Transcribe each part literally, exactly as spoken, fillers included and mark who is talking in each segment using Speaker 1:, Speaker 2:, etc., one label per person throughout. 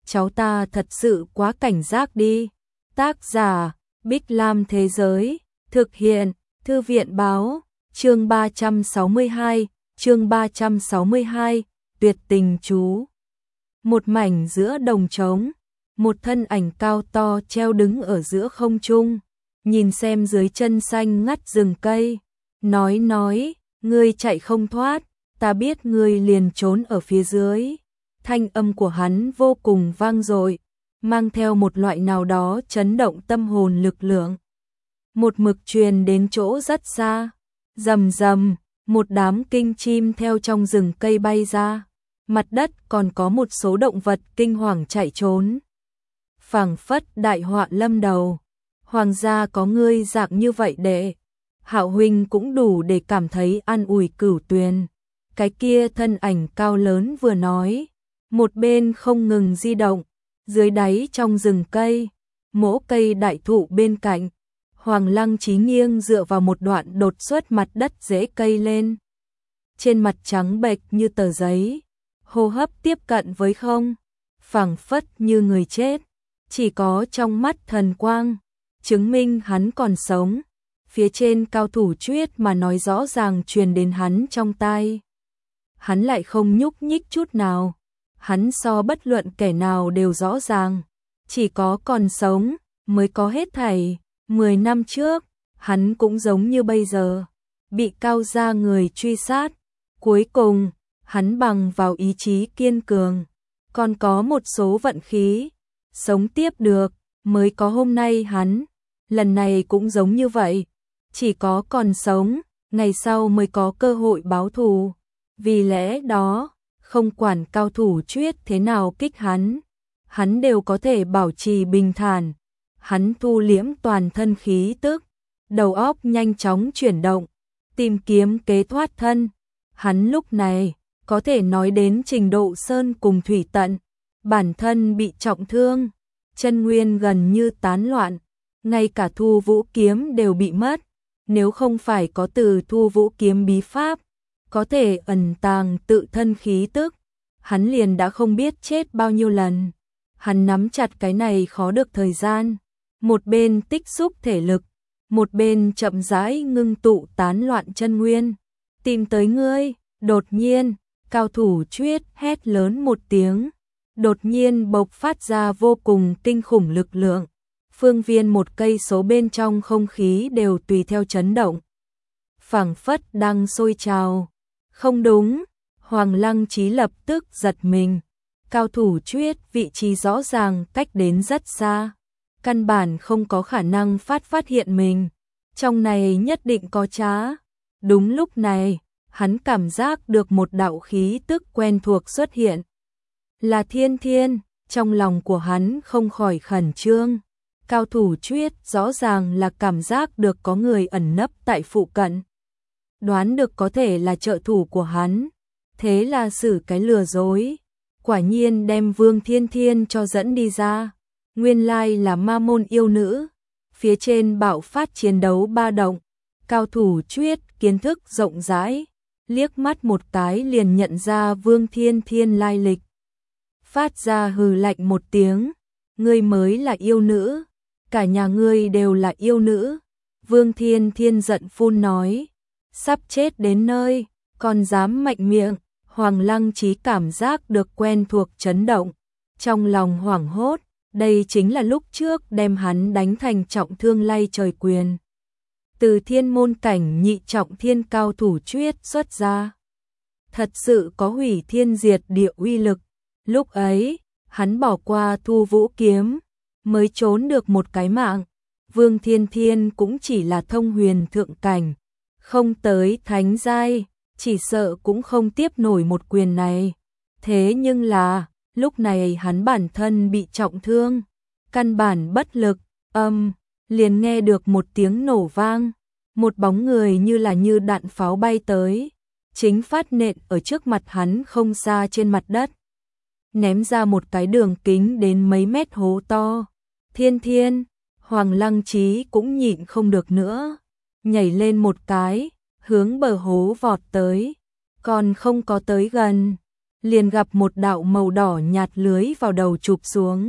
Speaker 1: cháu ta thật sự quá cảnh giác đi. Tác giả, Bích Lam Thế Giới, thực hiện, Thư viện Báo, chương ba trăm sáu mươi hai, chương ba trăm sáu mươi hai, tuyệt tình chú. Một mảnh giữa đồng trống, một thân ảnh cao to treo đứng ở giữa không trung, nhìn xem dưới chân xanh ngắt rừng cây, nói nói, ngươi chạy không thoát, ta biết ngươi liền trốn ở phía dưới. Thanh âm của hắn vô cùng vang dội, mang theo một loại nào đó chấn động tâm hồn lực lượng. Một mực truyền đến chỗ rất xa, rầm rầm, một đám kinh chim theo trong rừng cây bay ra, mặt đất còn có một số động vật kinh hoàng chạy trốn. Phảng phất đại họa lâm đầu, hoàng gia có ngươi dạng như vậy đệ. Hạo huynh cũng đủ để cảm thấy an ủi Cửu Tuyền. Cái kia thân ảnh cao lớn vừa nói, một bên không ngừng di động, dưới đáy trong rừng cây, mỗ cây đại thụ bên cạnh, Hoàng Lăng Chí nghiêng dựa vào một đoạn đột xuất mặt đất rễ cây lên. Trên mặt trắng bệch như tờ giấy, hô hấp tiếp cận với không, phảng phất như người chết, chỉ có trong mắt thần quang, chứng minh hắn còn sống. Phía trên cao thủ chuyết mà nói rõ ràng truyền đến hắn trong tai. Hắn lại không nhúc nhích chút nào, hắn so bất luận kẻ nào đều rõ ràng, chỉ có còn sống mới có hết thảy. Mười năm trước, hắn cũng giống như bây giờ, bị cao gia người truy sát. Cuối cùng, hắn bằng vào ý chí kiên cường, còn có một số vận khí, sống tiếp được, mới có hôm nay hắn. Lần này cũng giống như vậy, chỉ có còn sống, ngày sau mới có cơ hội báo thù. Vì lẽ đó, không quản cao thủ chuyết thế nào kích hắn, hắn đều có thể bảo trì bình thản. Hắn thu liễm toàn thân khí tức, đầu óc nhanh chóng chuyển động, tìm kiếm kế thoát thân. Hắn lúc này có thể nói đến trình độ sơn cùng thủy tận, bản thân bị trọng thương, chân nguyên gần như tán loạn, ngay cả Thu Vũ kiếm đều bị mất. Nếu không phải có từ Thu Vũ kiếm bí pháp, có thể ẩn tàng tự thân khí tức, hắn liền đã không biết chết bao nhiêu lần. Hắn nắm chặt cái này khó được thời gian, một bên tích xúc thể lực, một bên chậm rãi ngưng tụ tán loạn chân nguyên. Tìm tới ngươi. Đột nhiên, cao thủ chuyết hét lớn một tiếng, đột nhiên bộc phát ra vô cùng kinh khủng lực lượng. Phương viên một cây số bên trong không khí đều tùy theo chấn động, phảng phất đang sôi trào. Không đúng, Hoàng Lăng Chí lập tức giật mình. Cao thủ chuyết vị trí rõ ràng cách đến rất xa, căn bản không có khả năng phát phát hiện mình, trong này nhất định có trá. Đúng lúc này, hắn cảm giác được một đạo khí tức quen thuộc xuất hiện. Là Thiên Thiên, trong lòng của hắn không khỏi khẩn trương. Cao thủ chuyết rõ ràng là cảm giác được có người ẩn nấp tại phụ cận, đoán được có thể là trợ thủ của hắn, thế là xử cái lừa dối, quả nhiên đem Vương Thiên Thiên cho dẫn đi ra. Nguyên lai là ma môn yêu nữ. Phía trên bạo phát chiến đấu ba động, cao thủ chuyết kiến thức rộng rãi, liếc mắt một cái liền nhận ra Vương Thiên Thiên lai lịch, phát ra hừ lạnh một tiếng, ngươi mới là yêu nữ, cả nhà ngươi đều là yêu nữ. Vương Thiên Thiên giận phun nói, sắp chết đến nơi, còn dám mạnh miệng. Hoàng Lăng Chí cảm giác được quen thuộc chấn động, trong lòng hoảng hốt, đây chính là lúc trước đem hắn đánh thành trọng thương lay trời quyền. Từ thiên môn cảnh nhị trọng thiên cao thủ chuyết xuất ra, thật sự có hủy thiên diệt địa uy lực. Lúc ấy, hắn bỏ qua Thu Vũ kiếm, mới trốn được một cái mạng. Vương Thiên Thiên cũng chỉ là thông huyền thượng cảnh, không tới thánh giai, chỉ sợ cũng không tiếp nổi một quyền này. Thế nhưng là, lúc này hắn bản thân bị trọng thương, căn bản bất lực. Âm, liền nghe được một tiếng nổ vang, một bóng người như là như đạn pháo bay tới, chính phát nện ở trước mặt hắn không xa trên mặt đất, ném ra một cái đường kính đến mấy mét hố to. Thiên Thiên, Hoàng Lăng Chí cũng nhịn không được nữa, nhảy lên một cái, hướng bờ hố vọt tới, còn không có tới gần, liền gặp một đạo màu đỏ nhạt lưới vào đầu chụp xuống.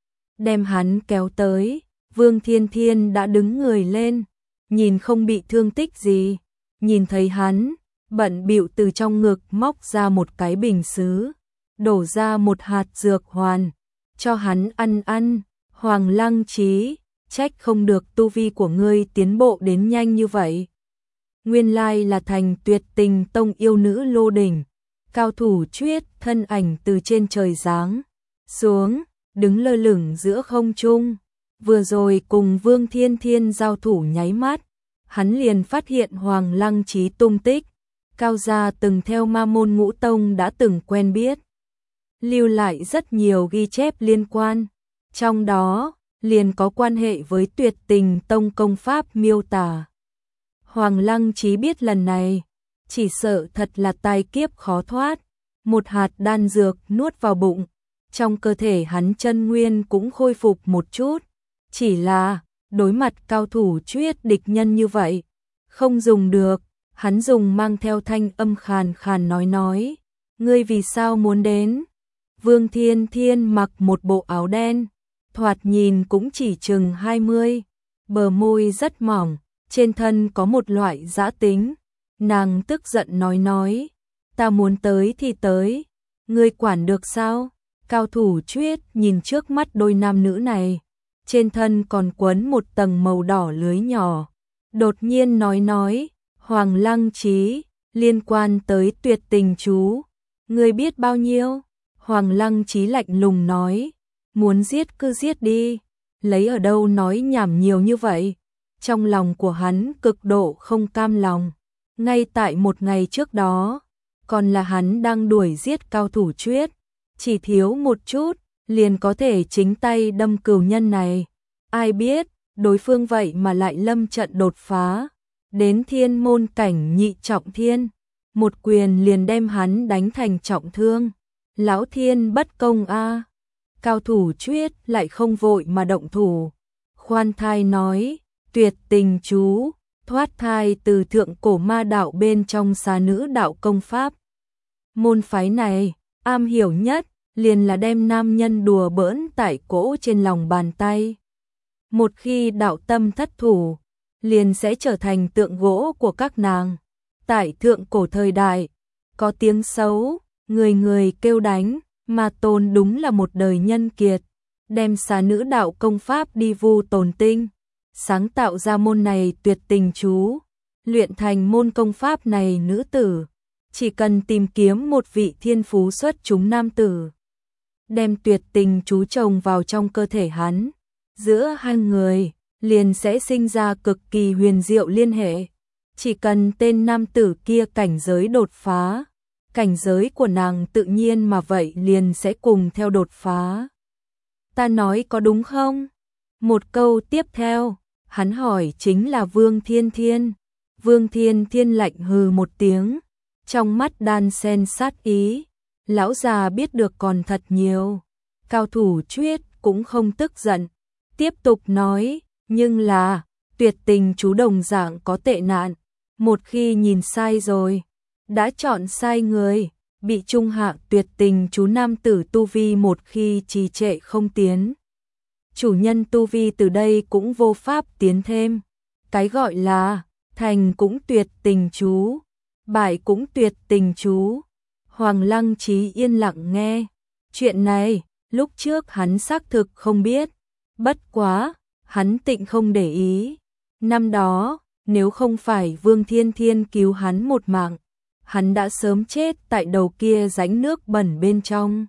Speaker 1: Đem hắn kéo tới, Vương Thiên Thiên đã đứng người lên, nhìn không bị thương tích gì, nhìn thấy hắn, bận bịu từ trong ngực móc ra một cái bình sứ, đổ ra một hạt dược hoàn, cho hắn ăn ăn. Hoàng Lăng Trí, trách không được tu vi của ngươi tiến bộ đến nhanh như vậy. Nguyên lai là thành Tuyệt Tình Tông yêu nữ Lô Đỉnh, cao thủ Chuyết thân ảnh từ trên trời giáng xuống, đứng lơ lửng giữa không trung. Vừa rồi cùng Vương Thiên Thiên giao thủ nháy mắt, hắn liền phát hiện Hoàng Lăng Trí tung tích. Cao gia từng theo Ma Môn Ngũ Tông đã từng quen biết, lưu lại rất nhiều ghi chép liên quan, trong đó liền có quan hệ với Tuyệt Tình Tông công pháp miêu tả. Hoàng Lăng Trí biết lần này, chỉ sợ thật là tai kiếp khó thoát, một hạt đan dược nuốt vào bụng, trong cơ thể hắn chân nguyên cũng khôi phục một chút, chỉ là đối mặt cao thủ Chuyết địch nhân như vậy, không dùng được. Hắn dùng mang theo thanh âm khàn khàn nói nói, ngươi vì sao muốn đến? Vương Thiên Thiên mặc một bộ áo đen, thoạt nhìn cũng chỉ chừng hai mươi, bờ môi rất mỏng, trên thân có một loại dã tính. Nàng tức giận nói nói, ta muốn tới thì tới, ngươi quản được sao? Cao thủ Chuyết nhìn trước mắt đôi nam nữ này, trên thân còn quấn một tầng màu đỏ lưới nhỏ, đột nhiên nói nói, Hoàng Lăng Trí, liên quan tới Tuyệt Tình chú, ngươi biết bao nhiêu? Hoàng Lăng Trí lạnh lùng nói, muốn giết cứ giết đi, lấy ở đâu nói nhảm nhiều như vậy. Trong lòng của hắn cực độ không cam lòng, ngay tại một ngày trước đó, còn là hắn đang đuổi giết cao thủ Chuyết, chỉ thiếu một chút, liền có thể chính tay đâm cừu nhân này. Ai biết, đối phương vậy mà lại lâm trận đột phá, đến thiên môn cảnh nhị trọng thiên, một quyền liền đem hắn đánh thành trọng thương. Lão thiên bất công a. Cao thủ Chuyết lại không vội mà động thủ, khoan thai nói, Tuyệt Tình chú, thoát thai từ thượng cổ ma đạo bên trong xà nữ đạo công pháp. Môn phái này, am hiểu nhất, liền là đem nam nhân đùa bỡn tại cỗ trên lòng bàn tay. Một khi đạo tâm thất thủ, liền sẽ trở thành tượng gỗ của các nàng. Tại thượng cổ thời đại, có tiếng xấu, người người kêu đánh, mà Tôn đúng là một đời nhân kiệt, đem xà nữ đạo công pháp đi vu tồn tinh, sáng tạo ra môn này Tuyệt Tình chú, luyện thành môn công pháp này nữ tử, chỉ cần tìm kiếm một vị thiên phú xuất chúng nam tử, đem Tuyệt Tình chú trồng vào trong cơ thể hắn, giữa hai người liền sẽ sinh ra cực kỳ huyền diệu liên hệ. Chỉ cần tên nam tử kia cảnh giới đột phá, cảnh giới của nàng tự nhiên mà vậy liền sẽ cùng theo đột phá. Ta nói có đúng không? Một câu tiếp theo, hắn hỏi chính là Vương Thiên Thiên. Vương Thiên Thiên lạnh hừ một tiếng, trong mắt đan sen sát ý. Lão già biết được còn thật nhiều. Cao thủ Chuyết cũng không tức giận, tiếp tục nói, nhưng là, Tuyệt Tình chú đồng dạng có tệ nạn. Một khi nhìn sai rồi, đã chọn sai người, bị trung hạ Tuyệt Tình chú nam tử tu vi một khi trì trệ không tiến. Chủ nhân tu vi từ đây cũng vô pháp tiến thêm. Cái gọi là, thành cũng Tuyệt Tình chú, bại cũng Tuyệt Tình chú. Hoàng Lăng Trí yên lặng nghe. Chuyện này, lúc trước hắn xác thực không biết. Bất quá, hắn tịnh không để ý. Năm đó, nếu không phải Vương Thiên Thiên cứu hắn một mạng, hắn đã sớm chết tại đầu kia rãnh nước bẩn bên trong.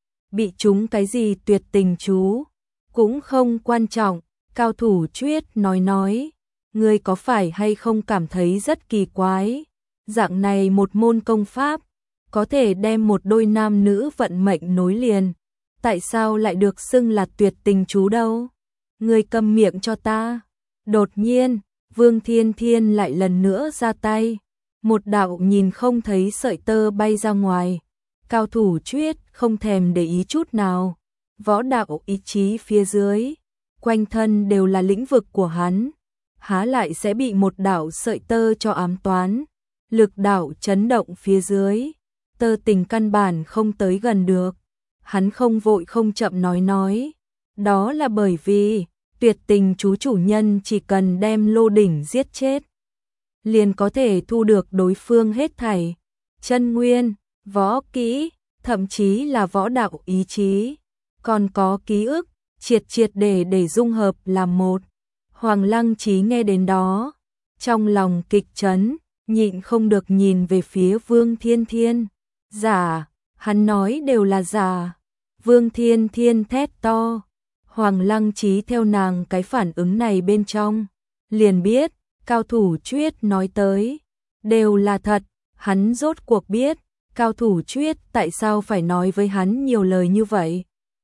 Speaker 1: Bị trúng cái gì Tuyệt Tình chú, cũng không quan trọng. Cao thủ Chuyết nói nói, ngươi có phải hay không cảm thấy rất kỳ quái? Dạng này một môn công pháp, có thể đem một đôi nam nữ vận mệnh nối liền, tại sao lại được xưng là Tuyệt Tình chú đâu? Ngươi câm miệng cho ta. Đột nhiên, Vương Thiên Thiên lại lần nữa ra tay, một đạo nhìn không thấy sợi tơ bay ra ngoài. Cao thủ Chuyết không thèm để ý chút nào, võ đạo ý chí phía dưới, quanh thân đều là lĩnh vực của hắn, há lại sẽ bị một đạo sợi tơ cho ám toán. Lực đạo chấn động phía dưới, Tơ Tình căn bản không tới gần được. Hắn không vội không chậm nói nói, đó là bởi vì Tuyệt Tình chú chủ nhân chỉ cần đem Lô Đỉnh giết chết, liền có thể thu được đối phương hết thảy, chân nguyên, võ kỹ, thậm chí là võ đạo ý chí, còn có ký ức, triệt triệt để để dung hợp làm một. Hoàng Lăng Chí nghe đến đó, trong lòng kịch chấn, nhịn không được nhìn về phía Vương Thiên Thiên. Giả, hắn nói đều là giả. Vương Thiên Thiên thét to. Hoàng Lăng Chí theo nàng cái phản ứng này bên trong, liền biết, cao thủ Chuyết nói tới, đều là thật. Hắn rốt cuộc biết, cao thủ Chuyết tại sao phải nói với hắn nhiều lời như vậy.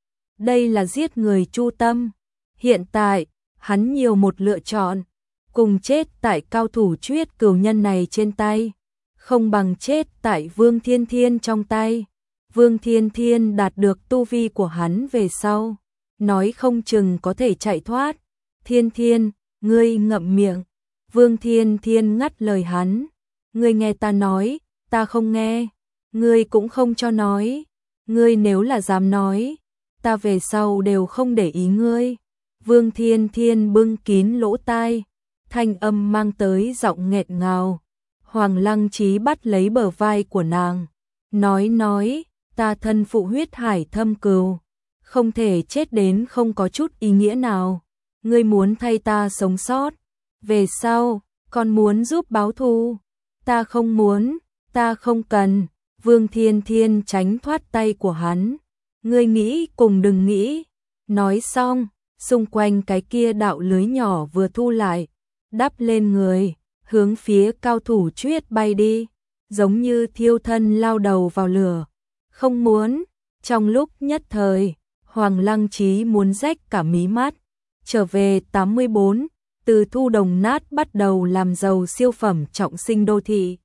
Speaker 1: Đây là giết người chu tâm. Hiện tại, hắn nhiều một lựa chọn, cùng chết tại cao thủ Chuyết cửu nhân này trên tay, không bằng chết tại Vương Thiên Thiên trong tay. Vương Thiên Thiên đạt được tu vi của hắn về sau, nói không chừng có thể chạy thoát. Thiên Thiên, ngươi ngậm miệng. Vương Thiên Thiên ngắt lời hắn. Ngươi nghe ta nói, ta không nghe. Ngươi cũng không cho nói. Ngươi nếu là dám nói, ta về sau đều không để ý ngươi. Vương Thiên Thiên bưng kín lỗ tai, thanh âm mang tới giọng nghẹn ngào. Hoàng Lăng Chí bắt lấy bờ vai của nàng, nói nói, ta thân phụ huyết hải thâm cừu, không thể chết đến không có chút ý nghĩa nào. Ngươi muốn thay ta sống sót, về sau, còn muốn giúp báo thù. Ta không muốn, ta không cần. Vương Thiên Thiên tránh thoát tay của hắn. Ngươi nghĩ cùng đừng nghĩ. Nói xong, xung quanh cái kia đạo lưới nhỏ vừa thu lại, đắp lên người, hướng phía cao thủ Chuyết bay đi, giống như thiêu thân lao đầu vào lửa. Không muốn, trong lúc nhất thời, Hoàng Lăng Chí muốn rách cả mí mắt. Trở về tám mươi bốn, từ thu đồng nát bắt đầu làm giàu siêu phẩm trọng sinh đô thị.